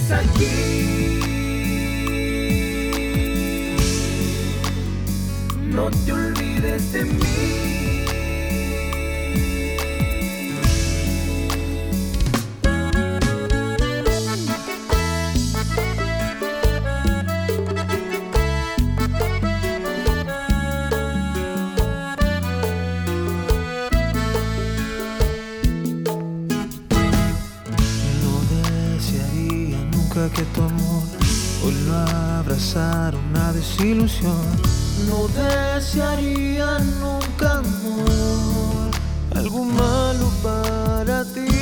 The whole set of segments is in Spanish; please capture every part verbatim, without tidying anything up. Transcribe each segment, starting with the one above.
estés aquí, no te olvides de mí. Que tu amor hoy lo abrazara una desilusión. No desearía nunca, amor, algo malo para ti.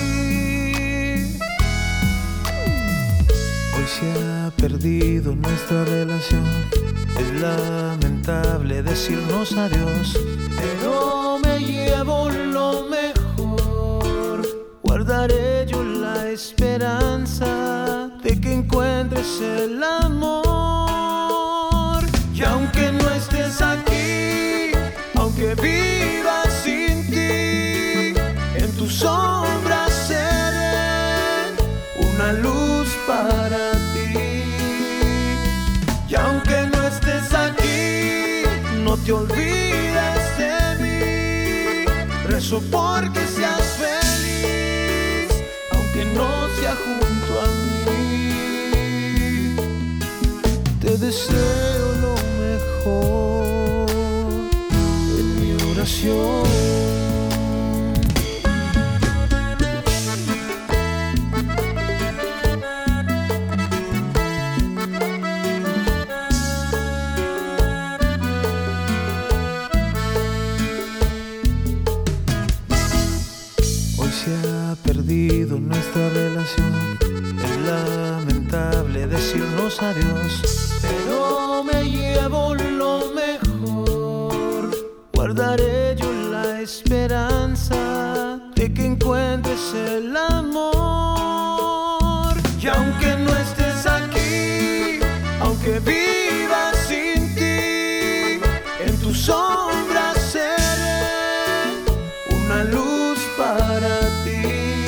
Hoy se ha perdido nuestra relación. Es lamentable decirnos adiós, pero me llevo lo mejor. Guardaré yo la esperanza de que encuentres el amor. Y aunque no estés aquí, aunque viva sin ti, en tu sombra seré una luz para ti. Y aunque no estés aquí, no te olvides de mí. Rezo porque seas feliz, aunque no sea junto a mí. Te deseo lo mejor en mi oración. Hoy se ha perdido nuestra relación. Es lamentable decirnos adiós, pero me llevo lo mejor. Guardaré yo la esperanza de que encuentres el amor. Y aunque no estés aquí, aunque viva sin ti, en tu sombra seré una luz para ti.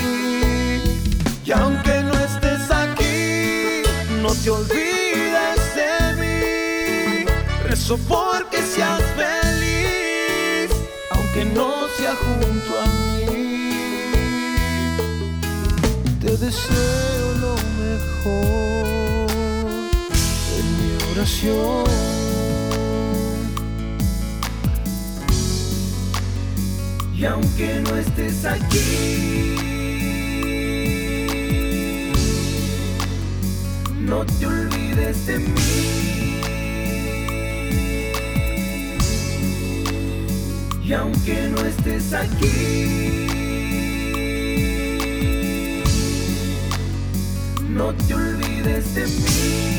Y aunque no estés aquí, no te olvides de mí. Rezo porque seas feliz, aunque no sea junto a mí. Te deseo lo mejor en mi oración. Y aunque no estés aquí, no te olvides de mí. Y aunque no estés aquí, no te olvides de mí.